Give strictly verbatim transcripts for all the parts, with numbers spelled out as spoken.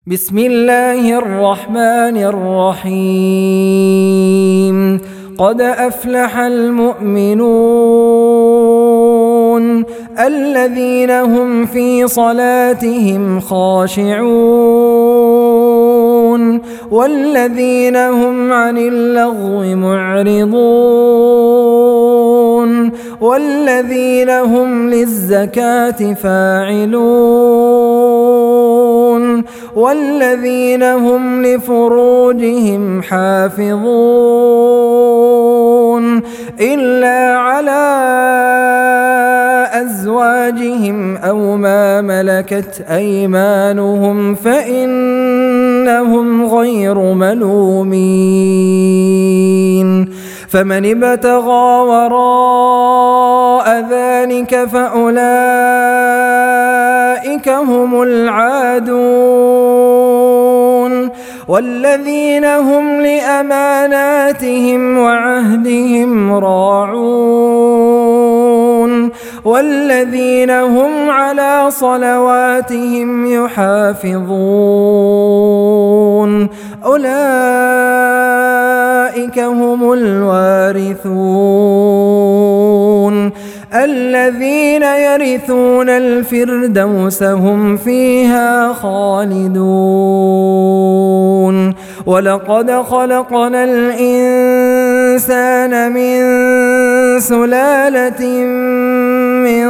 بسم الله الرحمن الرحيم قد أفلح المؤمنون الذين هم في صلاتهم خاشعون والذين هم عن اللغو معرضون والذين هم للزكاة فاعلون والذين هم لفروجهم حافظون إلا على أزواجهم أو ما ملكت أيمانهم فإنهم غير ملومين فمن ابتغى وراء ذلك فأولئك هم العادون والذين هم لأماناتهم وعهدهم راعون والذين هم على صلواتهم يحافظون أولئك هم الوارثون الذين يرثون الفردوس هم فيها خالدون ولقد خلقنا الإنسان من سلالة من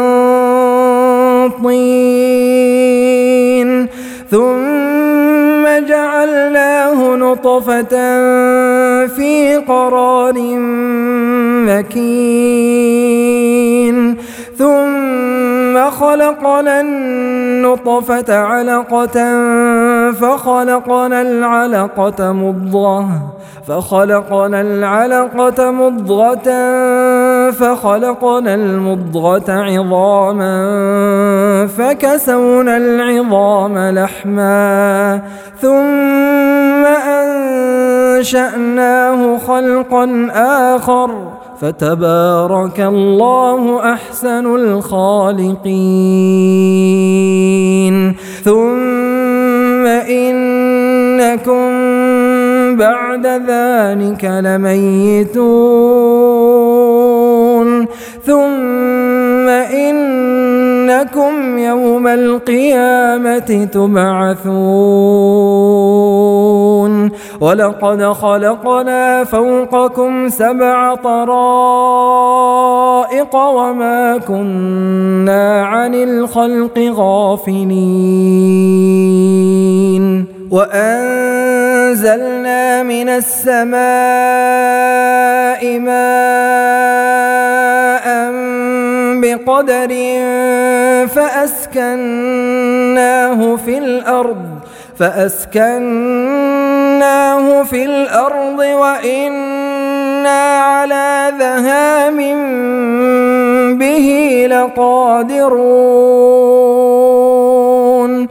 طين ثم جعلناه نطفة في قرار مكين ثم خلقنا النطفة علقة فخلقنا العلقة مضغة فخلقنا العلقة مضغة فخلقنا المضغة عظاما فكسونا العظام لحما ثم أنشأناه خلقا آخر فتبارك الله أحسن الخالقين ثم إنكم بعد ذلك لميتون ثم إنكم يوم القيامة تبعثون ولقد خلقنا فوقكم سبع طرائق وما كنا عن الخلق غافلين وأنزلنا من السماء ماء بقدر فأسكناه في الأرض فأسكناه في الأرض وإنا على ذهاب به لقادرون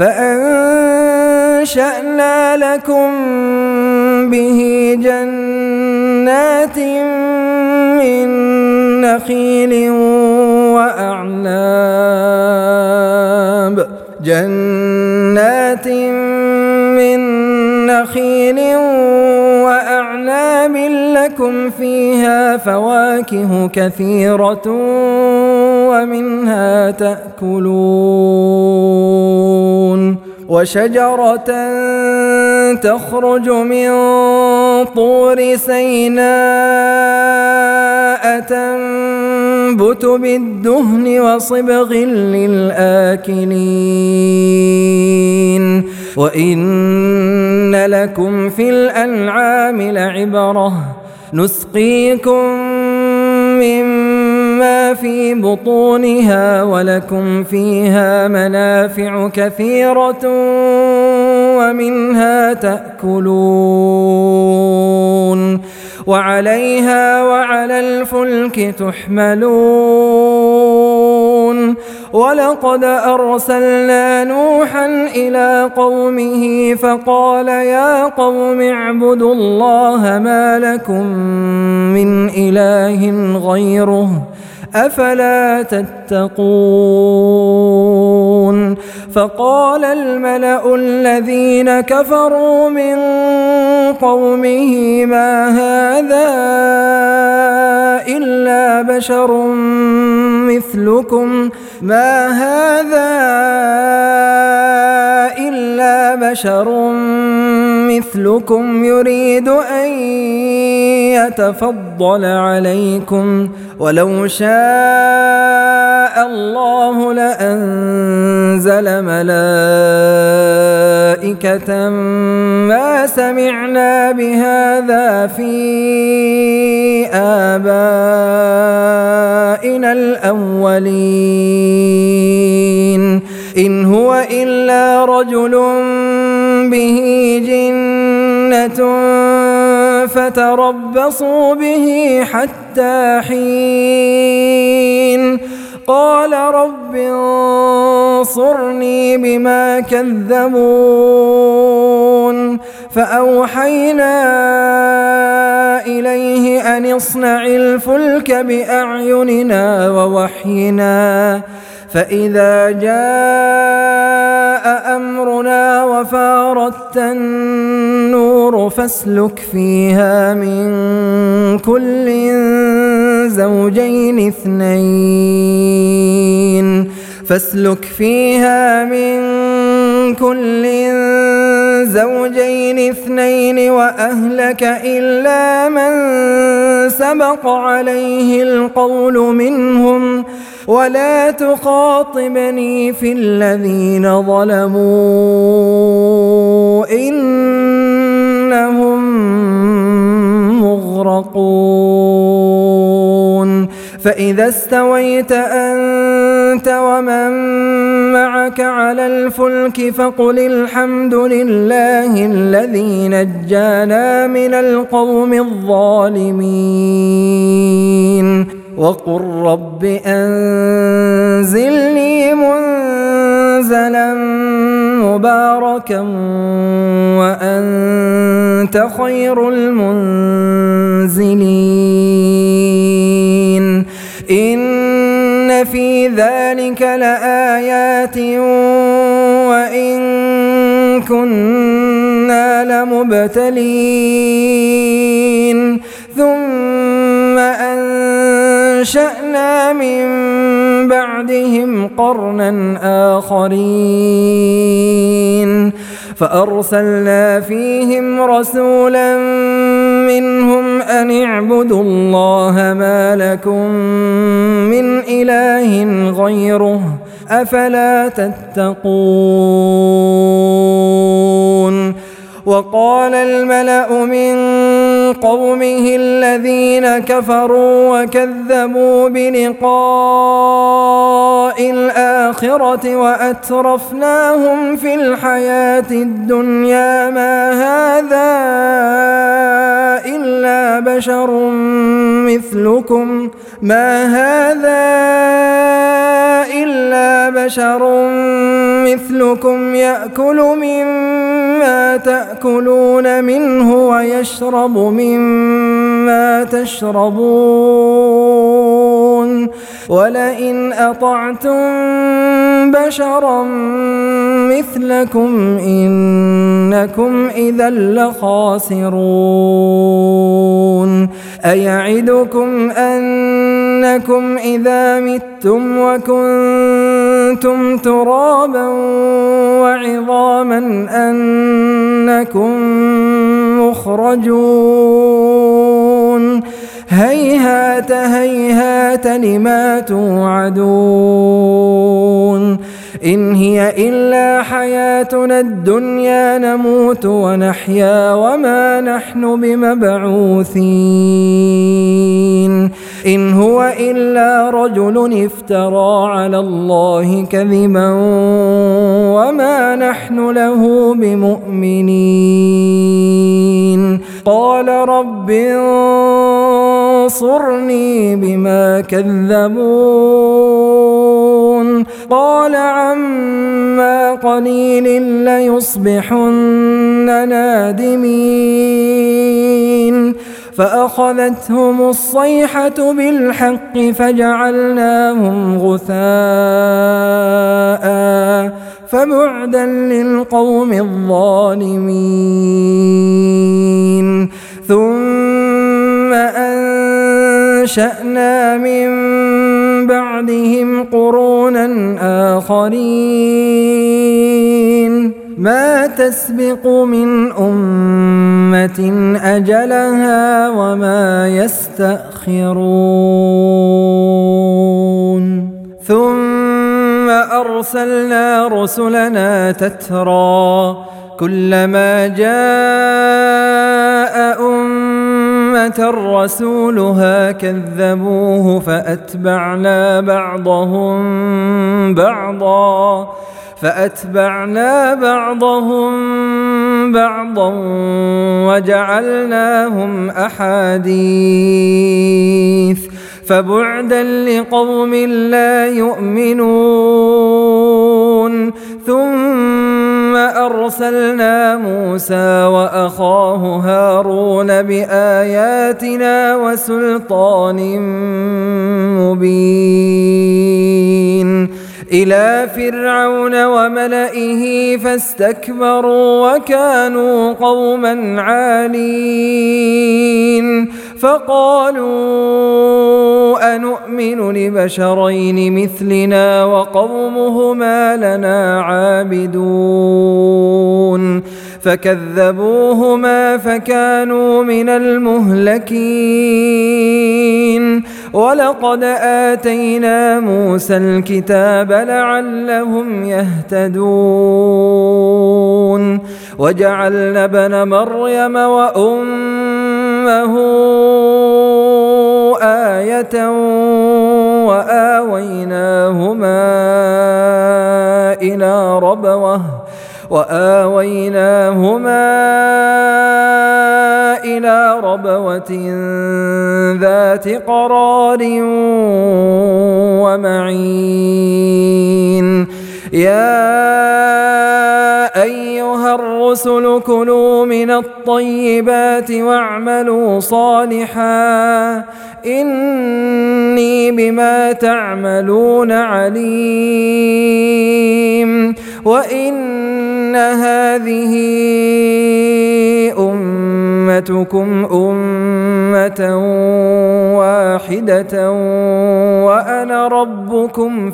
فأنشأنا لكم به جنات من نخيل وأعناب جنات من نخيل وأعناب لكم فيها فواكه كثيرة ومنها تأكلون وشجرة تخرج من طور سيناء تنبت بالدهن وصبغ للآكلين وإن لكم في الأنعام لعبرة نسقيكم مما في بطونها ولكم فيها منافع كثيرة ومنها تأكلون وعليها وعلى الفلك تحملون ولقد أرسلنا نوحا إلى قومه فقال يا قوم اعبدوا الله ما لكم من إله غيره أفلا تتقون فقال الملأ الذين كفروا من قومه ما هذا إلا بشر مثلكم ما هذا إلا بشر مثلكم يريد أن يتفضل عليكم ولو شاء الله لأنزل ملائكة ما سمعنا بهذا في آبائنا الأولين إن هو إلا رجل به جنة فتربصوا به حتى حين قال رب انصرني بما كذبون فأوحينا إليه أن اصنع الفلك بأعيننا ووحينا فإذا جاء أمرنا وفارت النور فاسلك فيها من كل زوجين اثنين فاسلك فيها من كل زوجين اثنين وأهلك إلا من سبق عليه القول منهم ولا تخاطبني في الذين ظلموا إنهم مغرقون فإذا استويت أنت ومن معك على الفلك فقل الحمد لله الذي نجانا من القوم الظالمين وقل رب أنزلني منزلا مباركا وأنت خير المنزلين إن في ذلك لآيات وإن كنا لمبتلين ثم أنشأنا من بعدهم قرنا آخرين فأرسلنا فيهم رسولا منهم أن اعبدوا الله ما لكم من إله غيره أفلا تتقون وقال الملأ من قومه الذين كفروا وكذبوا بلقاء الآخرة وأترفناهم في الحياة الدنيا ما هذا إلا بشر مثلكم ما هذا إلا بشر مثلكم يأكل مما تأكلون منه ويشرب مما تشربون ولئن أطعتم بشرا مثلكم إنكم إذا لخاسرون أيعدكم أنكم إذا متم وكنتم ترابا وعظاما أنكم مخرجون هيهات هيهات لما توعدون إن هي إلا حياتنا الدنيا نموت ونحيا وما نحن بمبعوثين إن هو إلا رجل افترى على الله كذبا وما نحن له بمؤمنين قال رب انصرني بما كذبون قال عما قليل ليصبحن نادمين فأخذتهم الصيحة بالحق فجعلناهم غثاء فبعدا للقوم الظالمين ثم أنشأنا من بعدهم قرونا آخرين ما تسبق من أمة أجلها وما يستأخرون ثم أرسلنا رسلنا تترى كلما جاء أمة رسولها كذبوه فأتبعنا بعضهم بعضا فأتبعنا بعضهم بعضا وجعلناهم أحاديث فبعدا لقوم لا يؤمنون ثم أرسلنا موسى وأخاه هارون بآياتنا وسلطان مبين إلى فرعون وملئه فاستكبروا وكانوا قوما عالين فقالوا أنؤمن لبشرين مثلنا وقومهما لنا عابدون فكذبوهما فكانوا من المهلكين ولقد آتينا موسى الكتاب لعلهم يهتدون وجعلنا ابن مريم وأمه آية وآويناهما إلى ربوة وآويناهما إلى ربوة ذات قرار ومعين يا أيها الرسل كلوا من الطيبات واعملوا صالحا إني بما تعملون عليم وإن هذه أمتكم أمة واحدة وأنا ربكم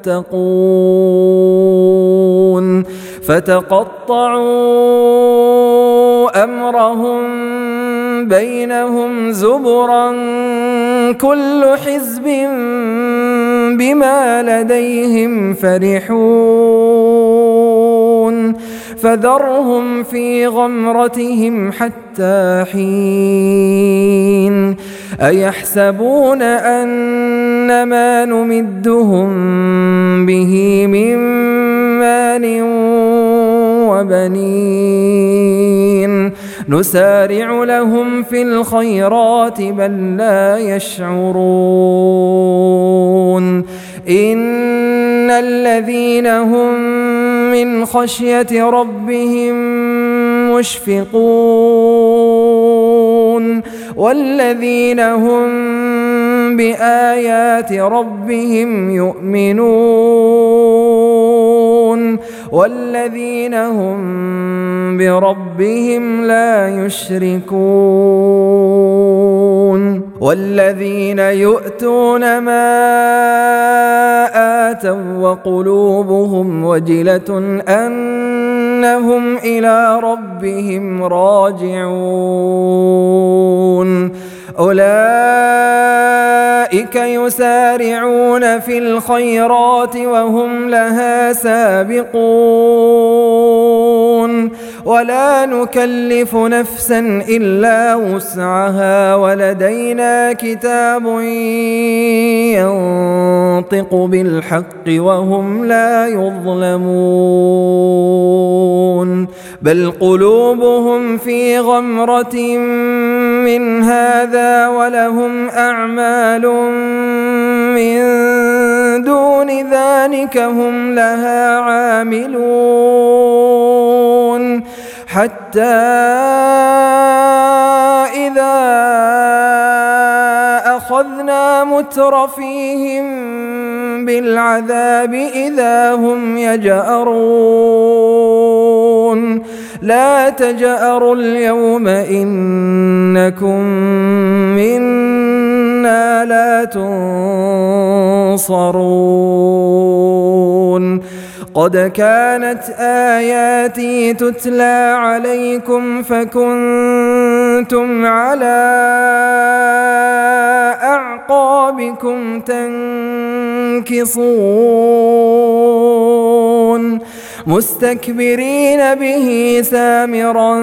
فاتقون فتقطعوا أمرهم بينهم زبرا كل حزب بما لديهم فرحون فذرهم في غمرتهم حتى حين أيحسبون أن ما نمدهم به من مال وبنين نسارع لهم في الخيرات بل لا يشعرون إن الذين هم من خشية ربهم مشفقون والذين هم بآيات ربهم يؤمنون والذين هم بربهم لا يشركون والذين يؤتون ما آتوا وقلوبهم وجلة أنهم إلى ربهم راجعون أولئك يسارعون في الخيرات وهم لها سابقون ولا نكلف نفسا إلا وسعها ولدينا كتاب ينطق بالحق وهم لا يظلمون بل قلوبهم في غمرة من هذا ولهم أعمال من دون ذلك هم لها عاملون حتى إذا أخذنا مترفيهم بالعذاب إذا هم يجأرون لا تجأروا اليوم إنكم منا لا تنصرون قد كانت آياتي تتلى عليكم فكنتم على أعقابكم تنكصون مستكبرين به سامرا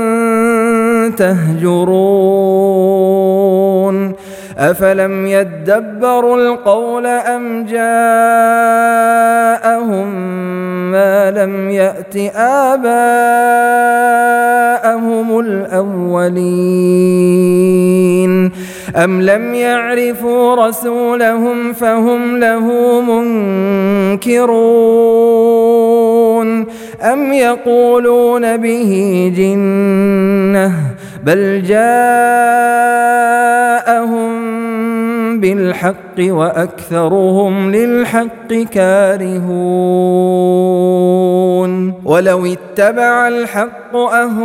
تهجرون أفلم يدبروا القول أم جاءهم ما لم يأت آباءهم الأولين أم لم يعرفوا رسولهم فهم له منكرون أم يقولون به جنة بل جاءهم بالحق وأكثرهم للحق كارهون ولو اتبع الحق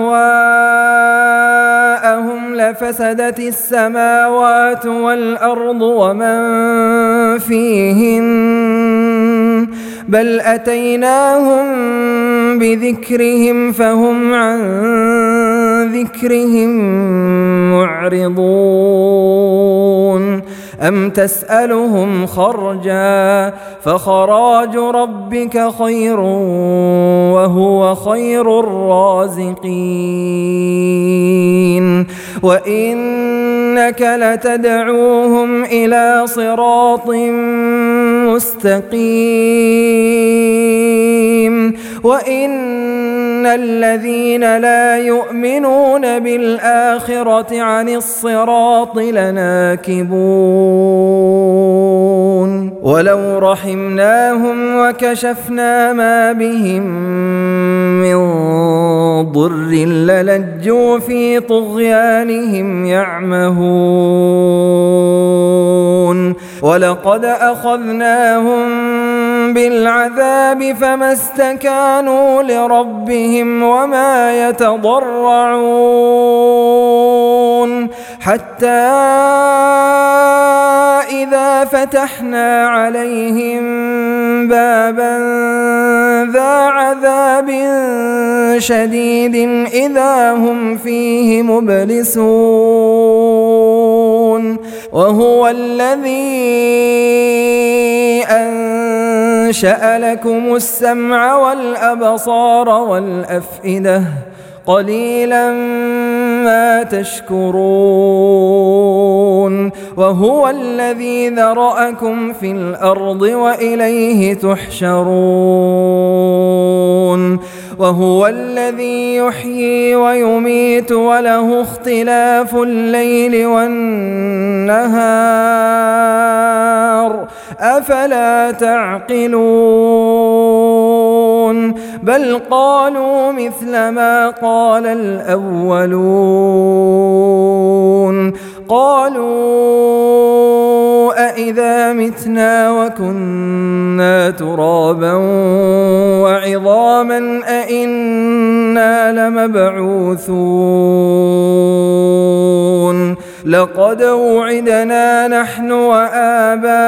أهواءهم لفسدت السماوات والأرض ومن فيهن بل أتيناهم بذكرهم فهم عن ذكرهم معرضون أم تسألهم خرجا فخراج ربك خير وهو خير الرازقين وإنك لتدعوهم إلى صراط مستقيم وإن الذين لا يؤمنون بالآخرة عن الصراط لناكبون ولو رحمناهم وكشفنا ما بهم من ضر للجوا في طغيانهم يعمهون ولقد أخذناهم بالعذاب فما استكانوا لربهم وما يتضرعون حتى إذا فتحنا عليهم بابا ذا عذاب شديد إذا هم فيه مبلسون وهو الذي أنشأ لكم السمع والأبصار والأفئدة قليلا ما تشكرون وهو الذي ذرأكم في الأرض وإليه تحشرون وهو الذي يحيي ويميت وله اختلاف الليل والنهار أفلا تعقلون بل قالوا مثل ما قال الأولون قالوا أإذا متنا وكنا ترابا وعظاما أإنا لمبعوثون لقد وعدنا نحن وآباؤنا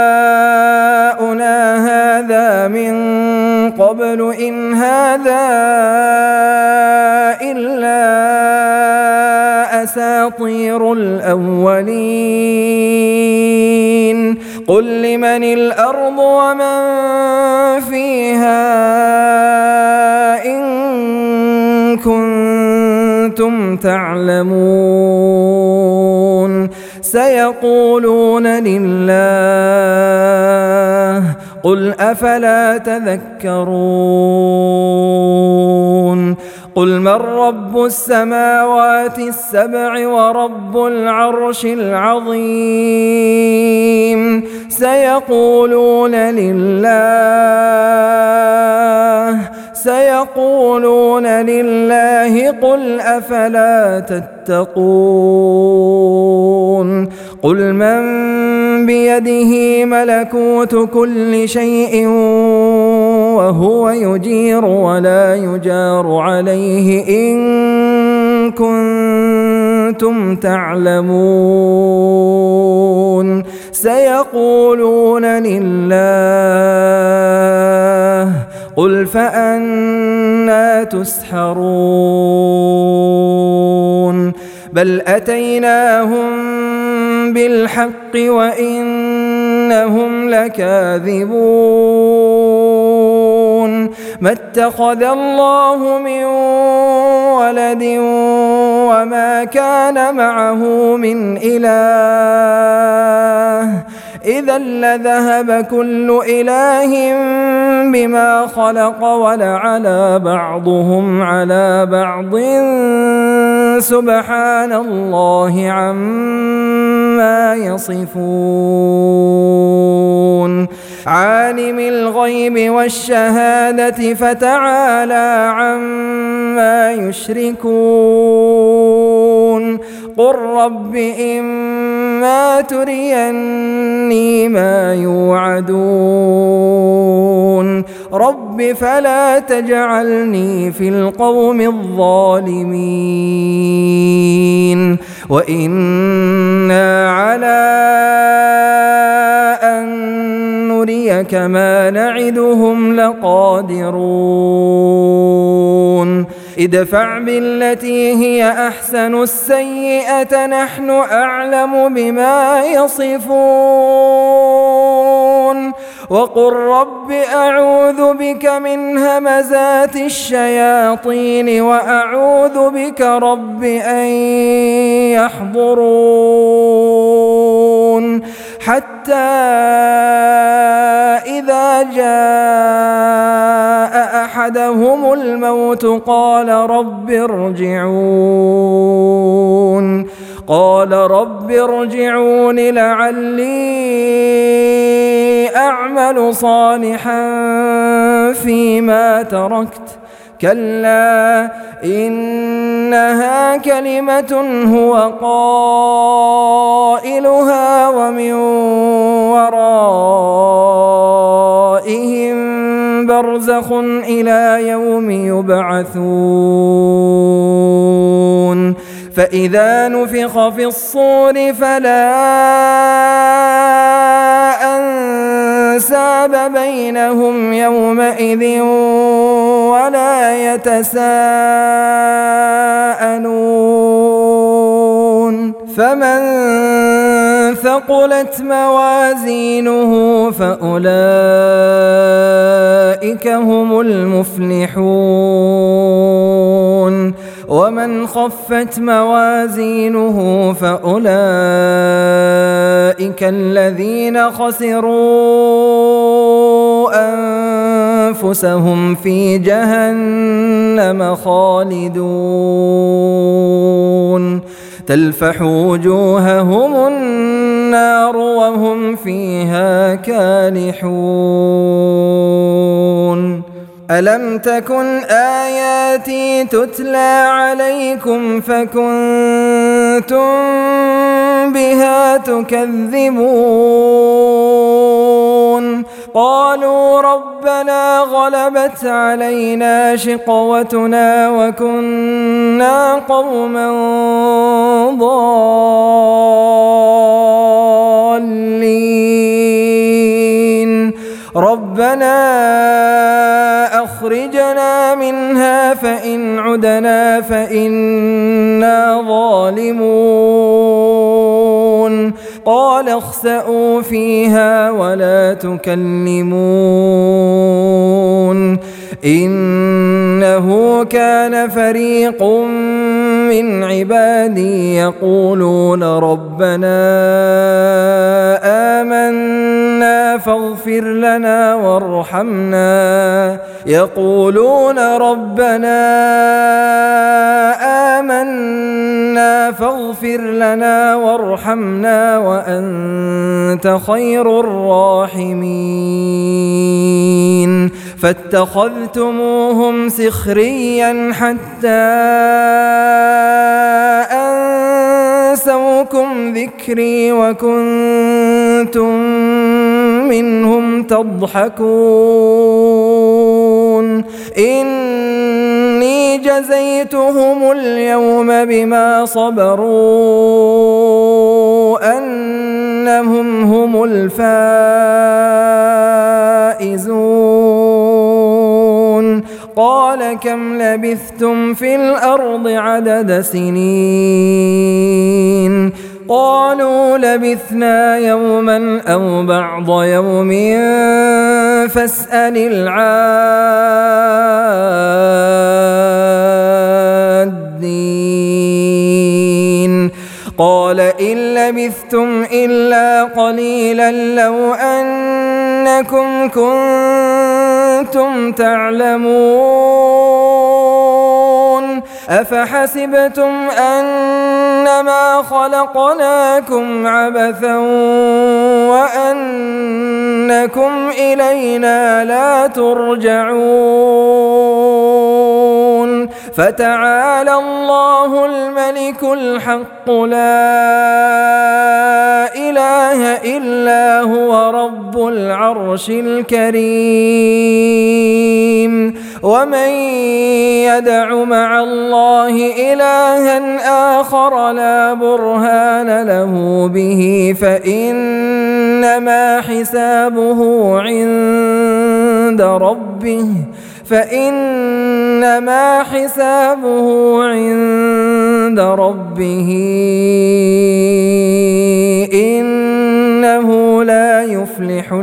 هذا من قبل إن هذا إلا أساطير الأولين قل لمن الأرض ومن فيها إن كنتم تعلمون سيقولون لله قل أفلا تذكرون قل من رب السماوات السبع ورب العرش العظيم سيقولون لله سيقولون لله قل أفلا تتقون قل من بيده ملكوت كل شيء وهو يجير ولا يجار عليه إن كنتم تعلمون سيقولون لله قل فأنى تسحرون بل أتيناهم بالحق وإنهم لكاذبون ما اتخذ الله من ولد وما كان معه من إله إذا لذهب كل إله بما خلق ولعلى بعضهم على بعض سبحان الله عما يصفون عالم الغيب والشهادة فتعالى عما يشركون قل رب إما تريني ما يوعدون رب فلا تجعلني في القوم الظالمين وإنا على أن نريك ما نعدهم لقادرون ادفع بالتي هي أحسن السيئة نحن أعلم بما يصفون وقل رب أعوذ بك من همزات الشياطين وأعوذ بك رب أن يحضرون حتى إذا جاء أحدهم الموت قال رب ارجعون قال رب ارجعون لعلي أعمل صالحا فيما تركت كلا إنها كلمة هو قائلها ومن ورائهم برزخ إلى يوم يبعثون فإذا نفخ في الصور فلا أنساب بينهم يومئذ ولا يتساءلون فمن ثقلت موازينه فأولئك هم المفلحون ومن خفت موازينه فأولئك الذين خسروا أنفسهم في جهنم خالدون تلفح وجوههم النار وهم فيها كالحون ألم تكن آياتي تتلى عليكم فكنتم بها تكذبون قالوا ربنا غلبت علينا شقوتنا وكنا قوما ضالين ربنا أخرجنا منها فإن عدنا فإنا ظالمون قال اخسئوا فيها ولا تكلمون إنه كان فريق من عبادي يقولون ربنا آمنا فاغفر لنا وارحمنا يقولون ربنا آمنا فاغفر لنا وارحمنا وأنت خير الراحمين فاتخذتموهم سخريا حتى أنسوكم ذكري وكنتم منهم تضحكون إني جزيتهم اليوم بما صبروا أنهم هم الفائزون قال كم لبثتم في الأرض عدد سنين قالوا لبثنا يوما أو بعض يوم فاسأل العادين قال إن لبثتم إلا قليلا لو أنكم كنتم تعلمون أفحسبتم أنما خلقناكم عبثا وأنكم إلينا لا ترجعون فتعالى الله الملك الحق لا إله إلا هو رب العرش الكريم ومن يدع مع الله إلها آخر لا برهان له به فإنما حسابه عند ربه فإنما حسابه عند ربه إنه لا يفلح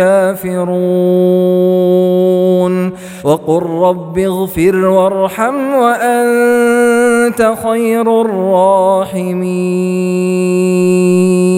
الكافرون وقل رب اغفر وارحم وأنت خير الراحمين